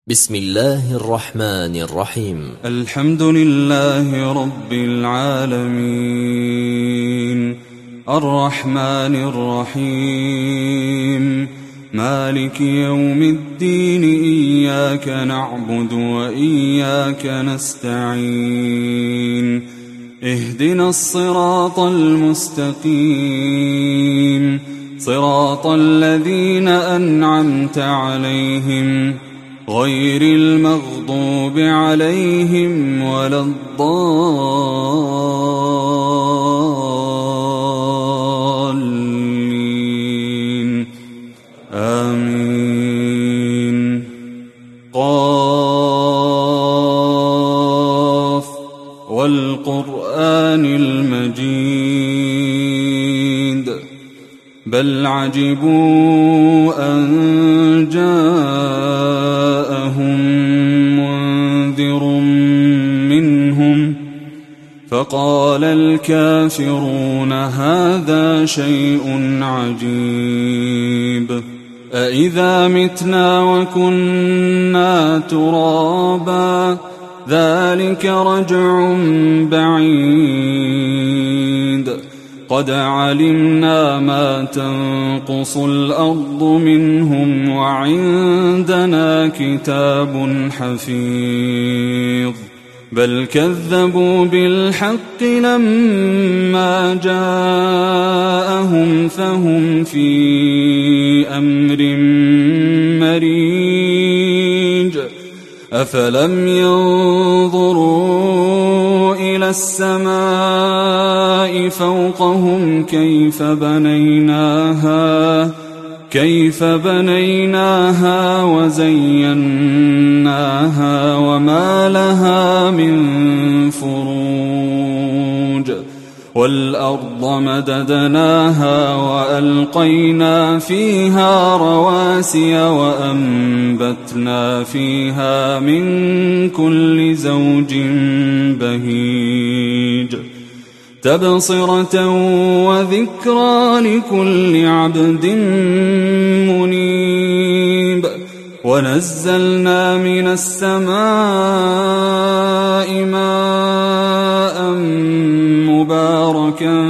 بسم الله الرحمن الرحيم. الحمد لله رب العالمين، الرحمن الرحيم، مالك يوم الدين، إياك نعبد وإياك نستعين، اهدنا الصراط المستقيم، صراط الذين أنعمت عليهم غير المغضوب عليهم ولا الضالين، آمين. قاف والقرآن المجيد، بل عجبوا أن جاءهم منذر منهم فقال الكافرون هذا شيء عجيب، أإذا متنا وكنا ترابا ذلك رجع بعيد، قد علمنا ما تنقص الأرض منهم وعندنا كتاب حفيظ، بل كذبوا بالحق لما جاءهم فهم في أمر مريج، أفلم ينظروا إلى السماء فوقهم كيف بنيناها وزيناها وما لها من فروج، والأرض مددناها وألقينا فيها رواسي وأنبتنا فيها من كل زوج بهيج، تبصرة وذكرى لكل عبد منيب، ونزلنا من السماء ماء مباركا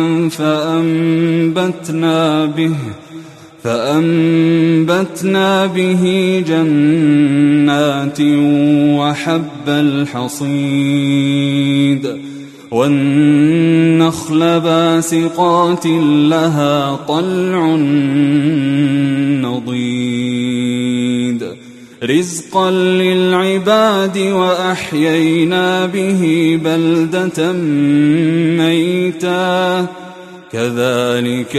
فأنبتنا به جنات وحب الحصيد، والنخل باسقات لها طلع نضيد، رزقا للعباد، وأحيينا به بلدة ميتا، كذلك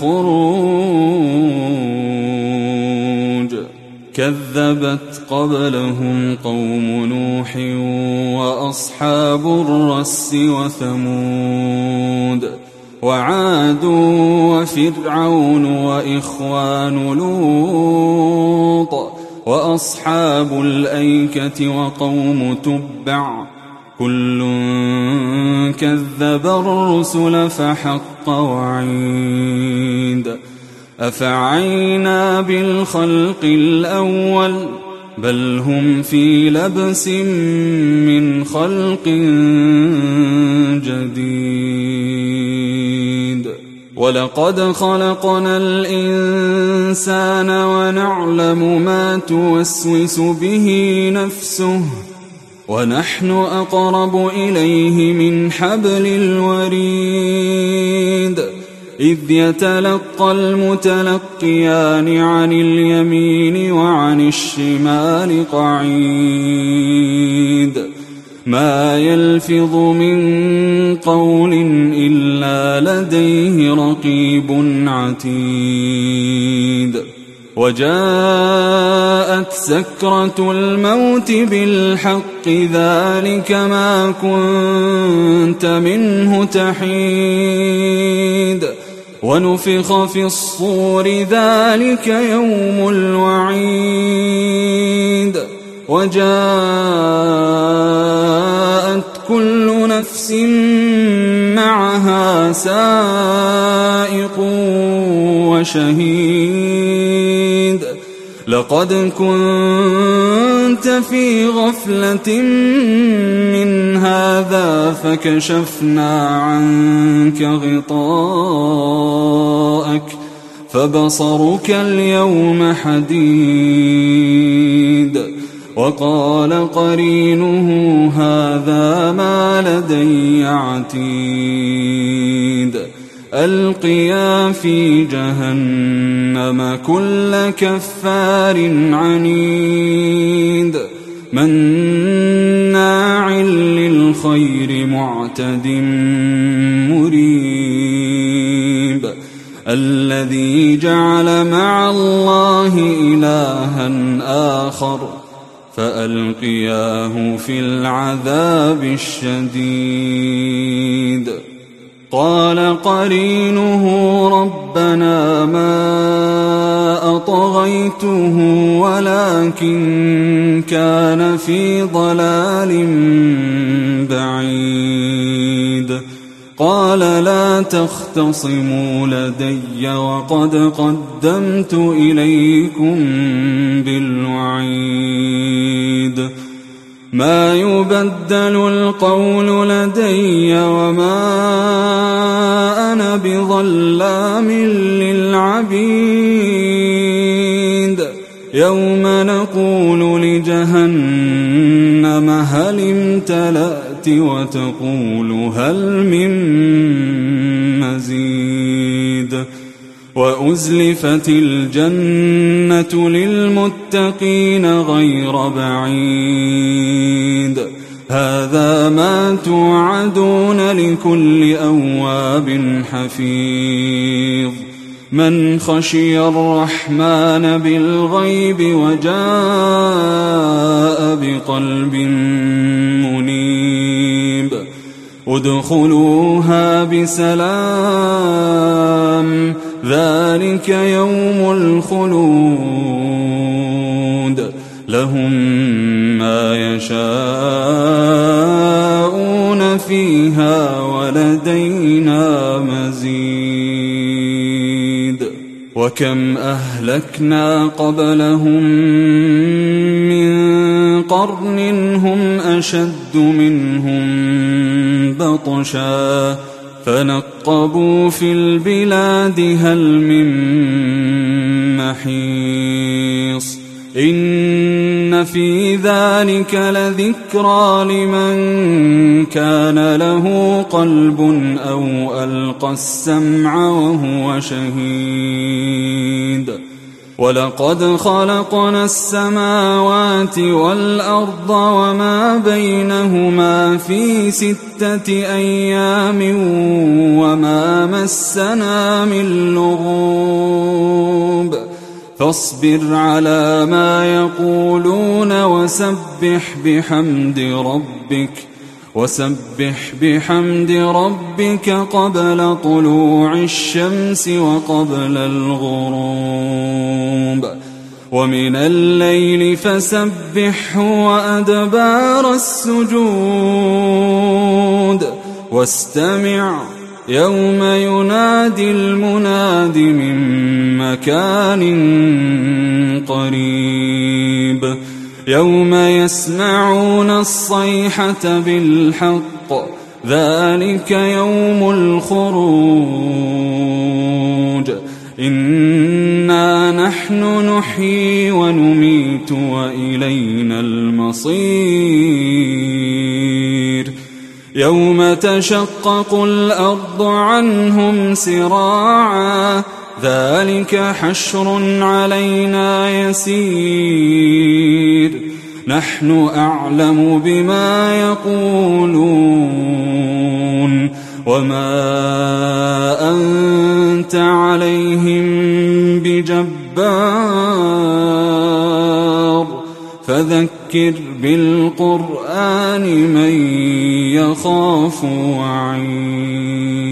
الخروج، كذبت قبلهم قوم نوح وأصحاب الرس وثمود وعاد وفرعون وإخوان لوط وأصحاب الأيكة وقوم تبع، كل كذب الرسل فحق وعيد، أفعينا بالخلق الأول بل هم في لبس من خلق جديد، ولقد خلقنا الإنسان ونعلم ما توسوس به نفسه، ونحن أقرب إليه من حبل الوريد، إذ يتلقى المتلقيان عن اليمين وعن الشمال قعيد، ما يلفظ من قول إلا لديه رقيب عتيد، وجاءت سكرة الموت بالحق ذلك ما كنت منه تحيد، ونفخ في الصور ذلك يوم الوعيد، وجاءت كل نفس معها سائق وشهيد، لقد كنت كنت في غفلة من هذا فكشفنا عنك غطاءك فبصرك اليوم حديد. وقال قرينه هذا ما لدي عتيد. ألقيا في جهنم كل كفار عنيد مناع للخير معتد مريب. الذي جعل مع الله إلها آخر فألقياه في العذاب الشديد. قال قرينه ربنا ما أطغيته ولكن كان في ضلال بعيد. قال لا تختصموا لدي وقد قدمت إليكم بالوعيد. ما يبدل القول لدي وما أنا بظلام للعبيد. يوم نقول لجهنم هل امتلأت وتقول هل من مزيد. وأزلفت الجنة للمتقين غير بعيد. هذا ما توعدون لكل أواب حفيظ. من خشي الرحمن بالغيب وجاء بقلب منيب. ادخلوها بسلام ذلك يوم الخلود. لهم ما يشاءون فيها ولدينا مزيد. وكم أهلكنا قبلهم من قرن هم أشد منهم بطشا فنقبوا في البلاد هل من محيص. إن في ذلك لذكرى لمن كان له قلب أو ألقى السمع وهو شهيد. ولقد خلقنا السماوات والأرض وما بينهما في 6 أيام وما مسنا من لغوب. فاصبر على ما يقولون وسبح بحمد ربك قبل طلوع الشمس وقبل الغروب. ومن الليل فسبحه وأدبار السجود. واستمع يوم ينادي المناد من مكان قريب. يوم يسمعون الصيحة بالحق ذلك يوم الخروج. إنا نحن نحيي ونميت وإلينا المصير. يوم تشقق الأرض عنهم سراعا ذلك حشر علينا يسير. نحن أعلم بما يقولون وما أنت عليهم بجبار. فذكر بالقرآن من يخاف وعيد.